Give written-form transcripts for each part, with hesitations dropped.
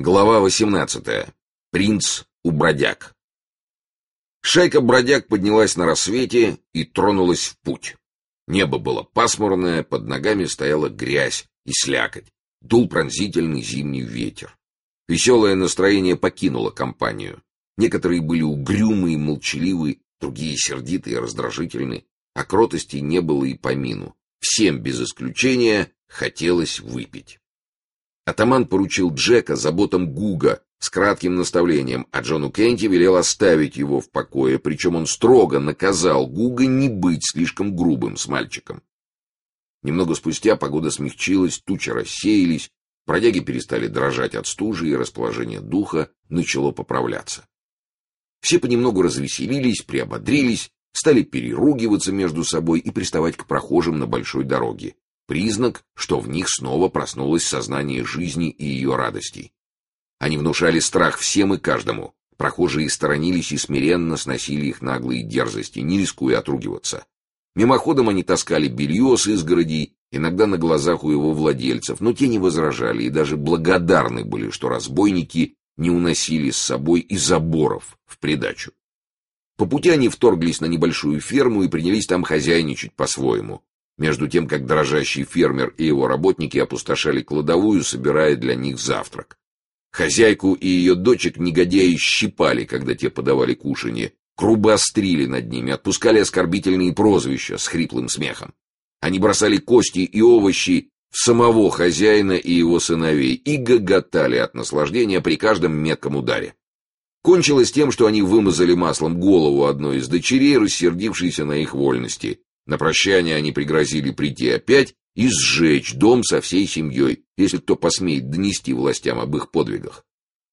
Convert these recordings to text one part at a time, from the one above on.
Глава 18. Принц у бродяг. Шайка бродяг поднялась на рассвете и тронулась в путь. Небо было пасмурное, под ногами стояла грязь и слякоть, дул пронзительный зимний ветер. Веселое настроение покинуло компанию. Некоторые были угрюмы и молчаливы, другие сердитые и раздражительны, а кротости не было и помину. Всем без исключения хотелось выпить. Атаман поручил Джека заботам Гуга с кратким наставлением, а Джону Кенти велел оставить его в покое, причем он строго наказал Гуга не быть слишком грубым с мальчиком. Немного спустя погода смягчилась, тучи рассеялись, бродяги перестали дрожать от стужи, и расположение духа начало поправляться. Все понемногу развеселились, приободрились, стали переругиваться между собой и приставать к прохожим на большой дороге. Признак, что в них снова проснулось сознание жизни и ее радостей. Они внушали страх всем и каждому. Прохожие сторонились и смиренно сносили их наглые дерзости, не рискуя отругиваться. Мимоходом они таскали белье с изгородей, иногда на глазах у его владельцев, но те не возражали и даже благодарны были, что разбойники не уносили с собой и заборов в придачу. По пути они вторглись на небольшую ферму и принялись там хозяйничать по-своему, между тем, как дрожащий фермер и его работники опустошали кладовую, собирая для них завтрак. Хозяйку и ее дочек негодяи щипали, когда те подавали кушанье, грубо острили над ними, отпускали оскорбительные прозвища с хриплым смехом. Они бросали кости и овощи в самого хозяина и его сыновей и гоготали от наслаждения при каждом метком ударе. Кончилось тем, что они вымазали маслом голову одной из дочерей, рассердившейся на их вольности. На прощание они пригрозили прийти опять и сжечь дом со всей семьей, если кто посмеет донести властям об их подвигах.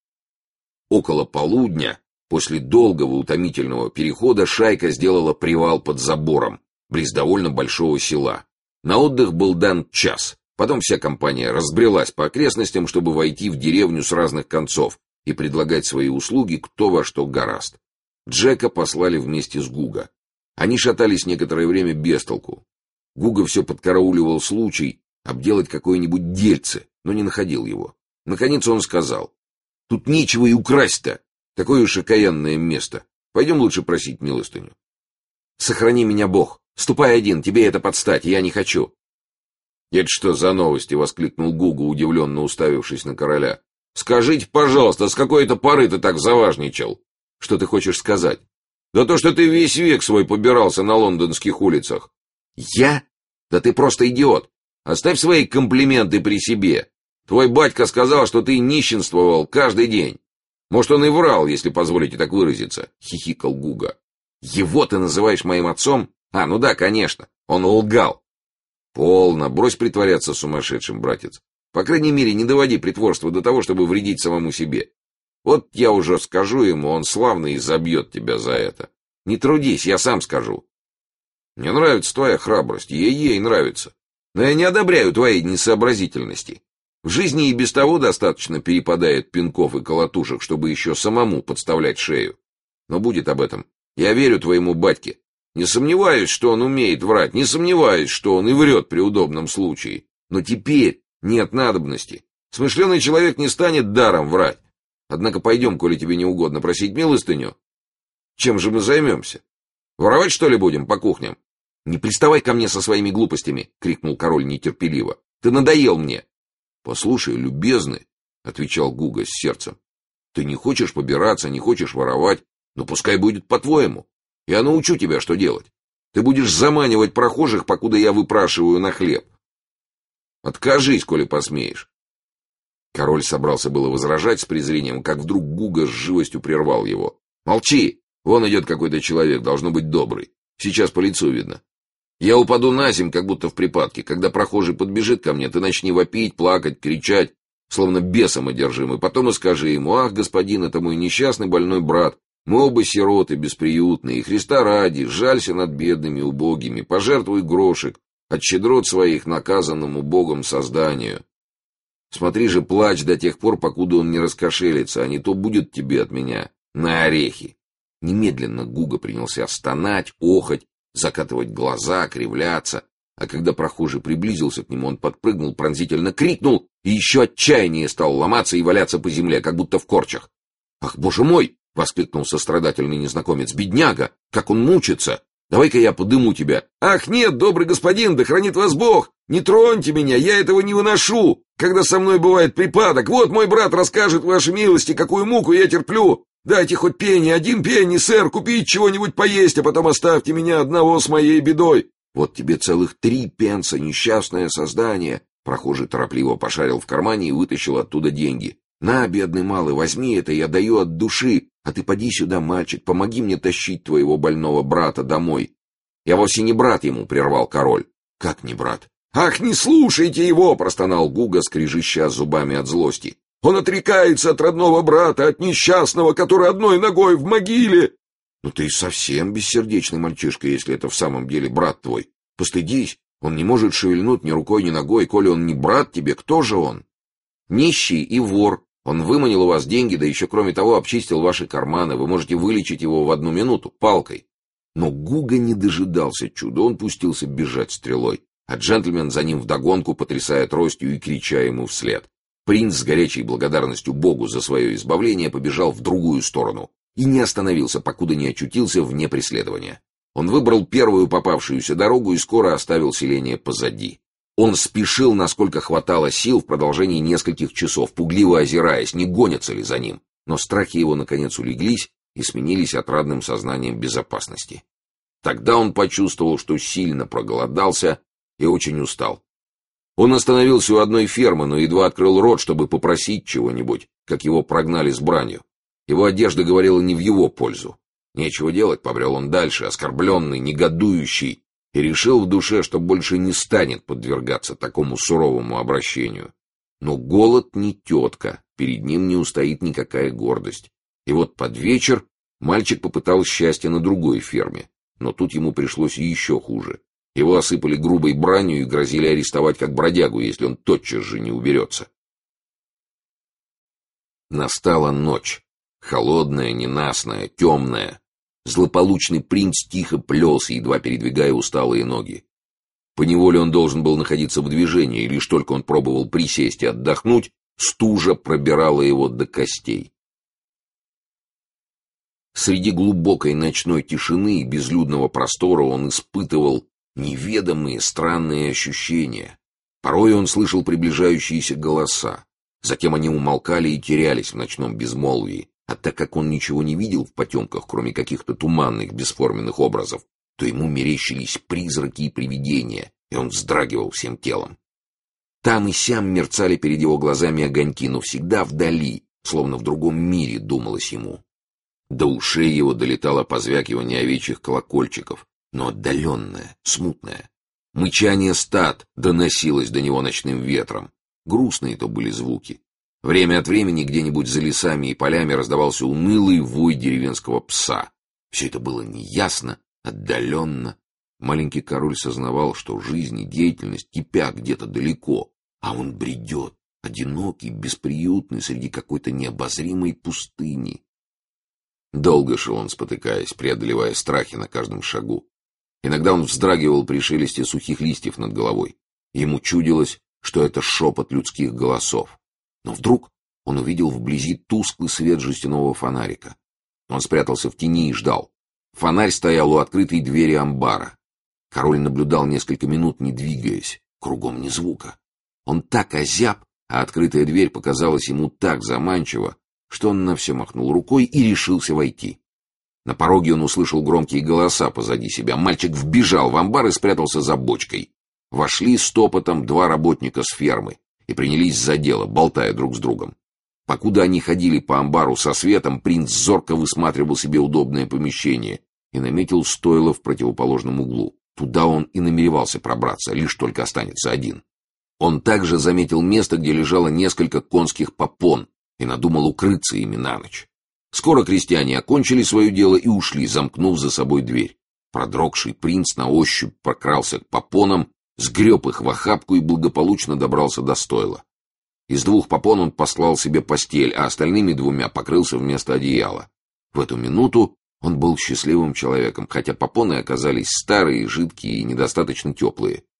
Около полудня, после долгого утомительного перехода, шайка сделала привал под забором, близ довольно большого села. На отдых был дан час, потом вся компания разбрелась по окрестностям, чтобы войти в деревню с разных концов и предлагать свои услуги кто во что горазд. Джека послали вместе с Гуга. Они шатались некоторое время без толку. Гуга все подкарауливал случай обделать какое-нибудь дельце, но не находил его. Наконец он сказал: «Тут нечего и украсть-то, такое уж окаянное место. Пойдем лучше просить милостыню». «Сохрани меня Бог, ступай один, тебе это подстать, я не хочу». «Это что за новости?» — воскликнул Гуга, удивленно уставившись на короля. «Скажите, пожалуйста, с какой это поры ты так заважничал?» «Что ты хочешь сказать?» «Да то, что ты весь век свой побирался на лондонских улицах». «Я? Да ты просто идиот. Оставь свои комплименты при себе. Твой батька сказал, что ты нищенствовал каждый день. Может, он и врал, если позволите так выразиться», — хихикал Гуга. «Его ты называешь моим отцом? А, ну да, конечно, он лгал». «Полно, брось притворяться сумасшедшим, братец. По крайней мере, не доводи притворство до того, чтобы вредить самому себе. Вот я уже скажу ему, он славно и забьет тебя за это. Не трудись, я сам скажу». «Мне нравится твоя храбрость, ей нравится. Но я не одобряю твоей несообразительности. В жизни и без того достаточно перепадает пинков и колотушек, чтобы еще самому подставлять шею. Но будет об этом. Я верю твоему батьке. Не сомневаюсь, что он умеет врать, не сомневаюсь, что он и врет при удобном случае. Но теперь нет надобности. Смышленый человек не станет даром врать. Однако пойдем, коли тебе не угодно просить милостыню. Чем же мы займемся? Воровать, что ли, будем по кухням?» «Не приставай ко мне со своими глупостями!» — крикнул король нетерпеливо. «Ты надоел мне!» «Послушай, любезный!» — отвечал Гуга с сердцем. «Ты не хочешь побираться, не хочешь воровать, но пускай будет по-твоему. Я научу тебя, что делать. Ты будешь заманивать прохожих, покуда я выпрашиваю на хлеб. Откажись, коли посмеешь». Король собрался было возражать с презрением, как вдруг Гуга с живостью прервал его. «Молчи! Вон идет какой-то человек, должно быть добрый. Сейчас по лицу видно. Я упаду на земь, как будто в припадке. Когда прохожий подбежит ко мне, ты начни вопить, плакать, кричать, словно бесом одержимый. Потом и скажи ему: ах, господин, это мой несчастный больной брат. Мы оба сироты, бесприютные. Христа ради, жалься над бедными, убогими. Пожертвуй грошек от щедрот своих наказанному Богом созданию. Смотри же, плачь до тех пор, покуда он не раскошелится, а не то будет тебе от меня на орехи». Немедленно Гуга принялся стонать, охать, закатывать глаза, кривляться. А когда прохожий приблизился к нему, он подпрыгнул, пронзительно крикнул и еще отчаяннее стал ломаться и валяться по земле, как будто в корчах. «Ах, боже мой!» — воскликнул сострадательный незнакомец. «Бедняга! Как он мучится! Давай-ка я подыму тебя!» «Ах, нет, добрый господин, да хранит вас Бог! Не троньте меня, я этого не выношу! Когда со мной бывает припадок, вот мой брат расскажет, вашей милости, какую муку я терплю! Дайте хоть пенни, 1 пенни, сэр, купить чего-нибудь поесть, а потом оставьте меня одного с моей бедой!» «Вот тебе целых 3 пенса, несчастное создание!» Прохожий торопливо пошарил в кармане и вытащил оттуда деньги. «На, бедный малый, возьми это, я даю от души, а ты поди сюда, мальчик, помоги мне тащить твоего больного брата домой». «Я вовсе не брат ему», — прервал король. «Как не брат?» «Ах, не слушайте его!» — простонал Гуга, скрежеща зубами от злости. «Он отрекается от родного брата, от несчастного, который одной ногой в могиле!» «Ну ты совсем бессердечный мальчишка, если это в самом деле брат твой. Постыдись, он не может шевельнуть ни рукой, ни ногой, коли он не брат тебе, кто же он?» «Нищий и вор. Он выманил у вас деньги, да еще, кроме того, обчистил ваши карманы. Вы можете вылечить его в 1 минуту, палкой». Но Гуга не дожидался чуда, он пустился бежать стрелой, а джентльмен за ним вдогонку, потрясая тростью и крича ему вслед. Принц с горячей благодарностью Богу за свое избавление побежал в другую сторону и не остановился, покуда не очутился вне преследования. Он выбрал первую попавшуюся дорогу и скоро оставил селение позади. Он спешил, насколько хватало сил, в продолжении нескольких часов, пугливо озираясь, не гонятся ли за ним. Но страхи его, наконец, улеглись и сменились отрадным сознанием безопасности. Тогда он почувствовал, что сильно проголодался и очень устал. Он остановился у одной фермы, но едва открыл рот, чтобы попросить чего-нибудь, как его прогнали с бранью. Его одежда говорила не в его пользу. Нечего делать, побрел он дальше, оскорбленный, негодующий, и решил в душе, что больше не станет подвергаться такому суровому обращению. Но голод не тетка, перед ним не устоит никакая гордость. И вот под вечер мальчик попытал счастье на другой ферме, но тут ему пришлось еще хуже. Его осыпали грубой бранью и грозили арестовать как бродягу, если он тотчас же не уберется. Настала ночь, холодная, ненастная, темная. Злополучный принц тихо плелся, едва передвигая усталые ноги. Поневоле он должен был находиться в движении, и лишь только он пробовал присесть и отдохнуть, стужа пробирала его до костей. Среди глубокой ночной тишины и безлюдного простора он испытывал неведомые странные ощущения. Порой он слышал приближающиеся голоса. Затем они умолкали и терялись в ночном безмолвии. А так как он ничего не видел в потемках, кроме каких-то туманных, бесформенных образов, то ему мерещились призраки и привидения, и он вздрагивал всем телом. Там и сям мерцали перед его глазами огоньки, но всегда вдали, словно в другом мире, думалось ему. До ушей его долетало позвякивание овечьих колокольчиков, но отдаленное, смутное. Мычание стад доносилось до него ночным ветром. Грустные то были звуки. Время от времени где-нибудь за лесами и полями раздавался унылый вой деревенского пса. Все это было неясно, отдаленно. Маленький король сознавал, что жизнь и деятельность кипят где-то далеко, а он бредет, одинокий, бесприютный, среди какой-то необозримой пустыни. Долго шел он, спотыкаясь, преодолевая страхи на каждом шагу. Иногда он вздрагивал при шелесте сухих листьев над головой. Ему чудилось, что это шепот людских голосов. Но вдруг он увидел вблизи тусклый свет жестяного фонарика. Он спрятался в тени и ждал. Фонарь стоял у открытой двери амбара. Король наблюдал несколько минут, не двигаясь, кругом ни звука. Он так озяб, а открытая дверь показалась ему так заманчиво, что он на все махнул рукой и решился войти. На пороге он услышал громкие голоса позади себя. Мальчик вбежал в амбар и спрятался за бочкой. Вошли стопотом 2 работника с фермы и принялись за дело, болтая друг с другом. Покуда они ходили по амбару со светом, принц зорко высматривал себе удобное помещение и наметил стойло в противоположном углу. Туда он и намеревался пробраться, лишь только останется один. Он также заметил место, где лежало несколько конских попон, и надумал укрыться ими на ночь. Скоро крестьяне окончили свое дело и ушли, замкнув за собой дверь. Продрогший принц на ощупь прокрался к попонам, сгреб их в охапку и благополучно добрался до стойла. Из 2 попон он послал себе постель, а остальными 2 покрылся вместо одеяла. В эту минуту он был счастливым человеком, хотя попоны оказались старые, жидкие и недостаточно теплые.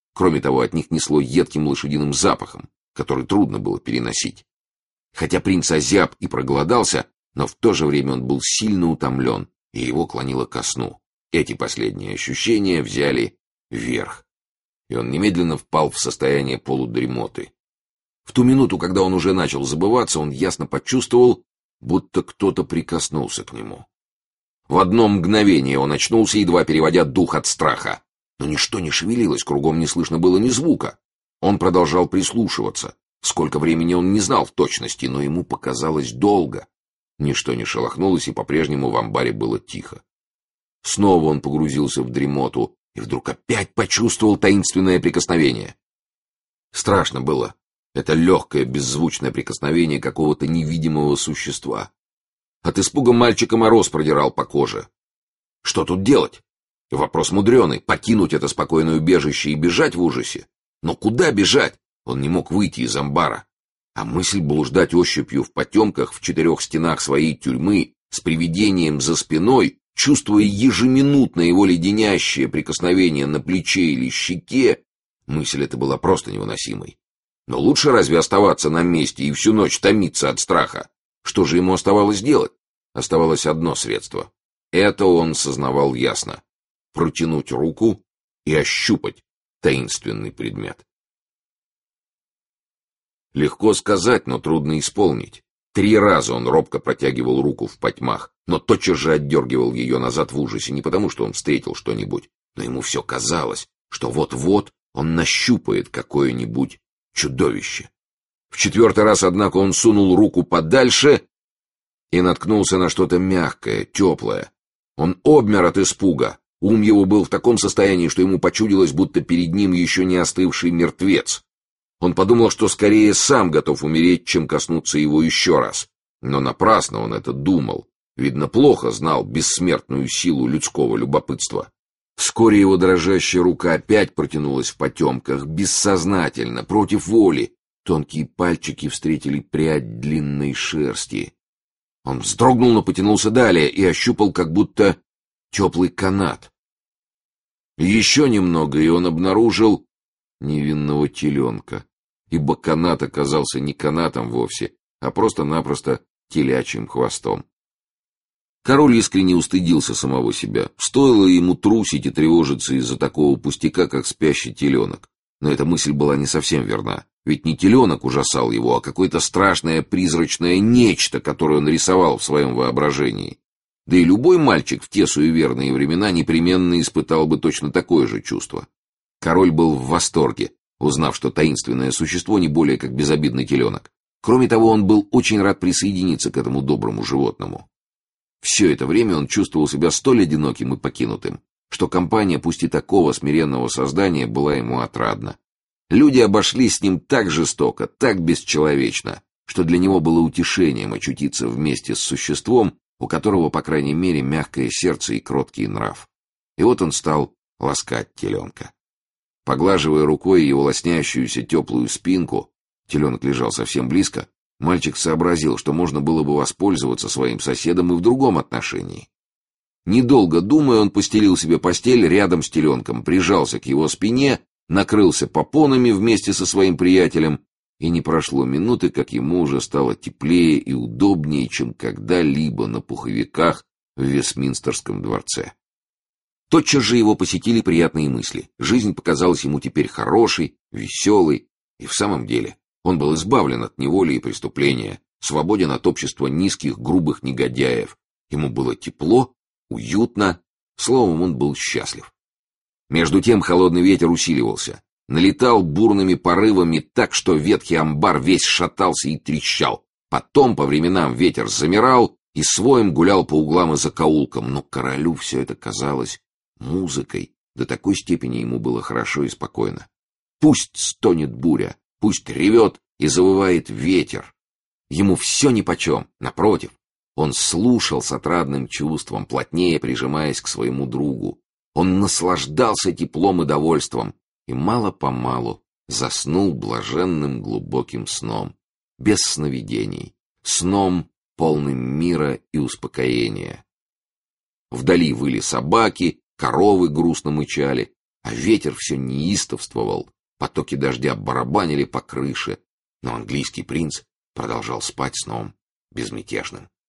Кроме того, от них несло едким лошадиным запахом, который трудно было переносить. Хотя принц озяб и проголодался, но в то же время он был сильно утомлен, и его клонило ко сну. Эти последние ощущения взяли верх, и он немедленно впал в состояние полудремоты. В ту минуту, когда он уже начал забываться, он ясно почувствовал, будто кто-то прикоснулся к нему. В одно мгновение он очнулся, едва переводя дух от страха. Но ничто не шевелилось, кругом не слышно было ни звука. Он продолжал прислушиваться. Сколько времени он не знал в точности, но ему показалось долго. Ничто не шелохнулось, и по-прежнему в амбаре было тихо. Снова он погрузился в дремоту и вдруг опять почувствовал таинственное прикосновение. Страшно было. Это легкое, беззвучное прикосновение какого-то невидимого существа. От испуга мальчика мороз продирал по коже. Что тут делать? Вопрос мудреный. Покинуть это спокойное убежище и бежать в ужасе? Но куда бежать? Он не мог выйти из амбара. А мысль блуждать ощупью в потемках в 4 стенах своей тюрьмы с привидением за спиной, чувствуя ежеминутно его леденящее прикосновение на плече или щеке, мысль эта была просто невыносимой. Но лучше разве оставаться на месте и всю ночь томиться от страха? Что же ему оставалось делать? Оставалось одно средство. Это он сознавал ясно. Протянуть руку и ощупать таинственный предмет. Легко сказать, но трудно исполнить. 3 раза он робко протягивал руку в потьмах, но тотчас же отдергивал ее назад в ужасе, не потому что он встретил что-нибудь, но ему все казалось, что вот-вот он нащупает какое-нибудь чудовище. В 4-й раз, однако, он сунул руку подальше и наткнулся на что-то мягкое, теплое. Он обмер от испуга. Ум его был в таком состоянии, что ему почудилось, будто перед ним еще не остывший мертвец. Он подумал, что скорее сам готов умереть, чем коснуться его еще раз. Но напрасно он это думал. Видно, плохо знал бессмертную силу людского любопытства. Вскоре его дрожащая рука опять протянулась в потемках, бессознательно, против воли. Тонкие пальчики встретили прядь длинной шерсти. Он вздрогнул, но потянулся далее и ощупал как будто теплый канат. Еще немного, и он обнаружил невинного теленка, ибо канат оказался не канатом вовсе, а просто-напросто телячьим хвостом. Король искренне устыдился самого себя. Стоило ему трусить и тревожиться из-за такого пустяка, как спящий теленок. Но эта мысль была не совсем верна. Ведь не теленок ужасал его, а какое-то страшное призрачное нечто, которое он рисовал в своем воображении. Да и любой мальчик в те суеверные времена непременно испытал бы точно такое же чувство. Король был в восторге, узнав, что таинственное существо не более как безобидный теленок. Кроме того, он был очень рад присоединиться к этому доброму животному. Все это время он чувствовал себя столь одиноким и покинутым, что компания, пусть и такого смиренного создания, была ему отрадна. Люди обошлись с ним так жестоко, так бесчеловечно, что для него было утешением очутиться вместе с существом, у которого, по крайней мере, мягкое сердце и кроткий нрав. И вот он стал ласкать теленка. Поглаживая рукой его лоснящуюся теплую спинку, теленок лежал совсем близко, мальчик сообразил, что можно было бы воспользоваться своим соседом и в другом отношении. Недолго думая, он постелил себе постель рядом с теленком, прижался к его спине, накрылся попонами вместе со своим приятелем, и не прошло минуты, как ему уже стало теплее и удобнее, чем когда-либо на пуховиках в Вестминстерском дворце. Тотчас же его посетили приятные мысли. Жизнь показалась ему теперь хорошей, веселой, и в самом деле он был избавлен от неволи и преступления, свободен от общества низких, грубых негодяев. Ему было тепло, уютно, словом, он был счастлив. Между тем холодный ветер усиливался, налетал бурными порывами так, что ветхий амбар весь шатался и трещал. Потом по временам ветер замирал и своим гулял по углам и закоулкам, но королю все это казалось музыкой. До такой степени ему было хорошо и спокойно. Пусть стонет буря, пусть ревет и завывает ветер. Ему все нипочем, напротив. Он слушал с отрадным чувством, плотнее прижимаясь к своему другу. Он наслаждался теплом и довольством, и мало-помалу заснул блаженным глубоким сном, без сновидений, сном, полным мира и успокоения. Вдали выли собаки, коровы грустно мычали, а ветер все неистовствовал, потоки дождя барабанили по крыше, но английский принц продолжал спать сном безмятежным.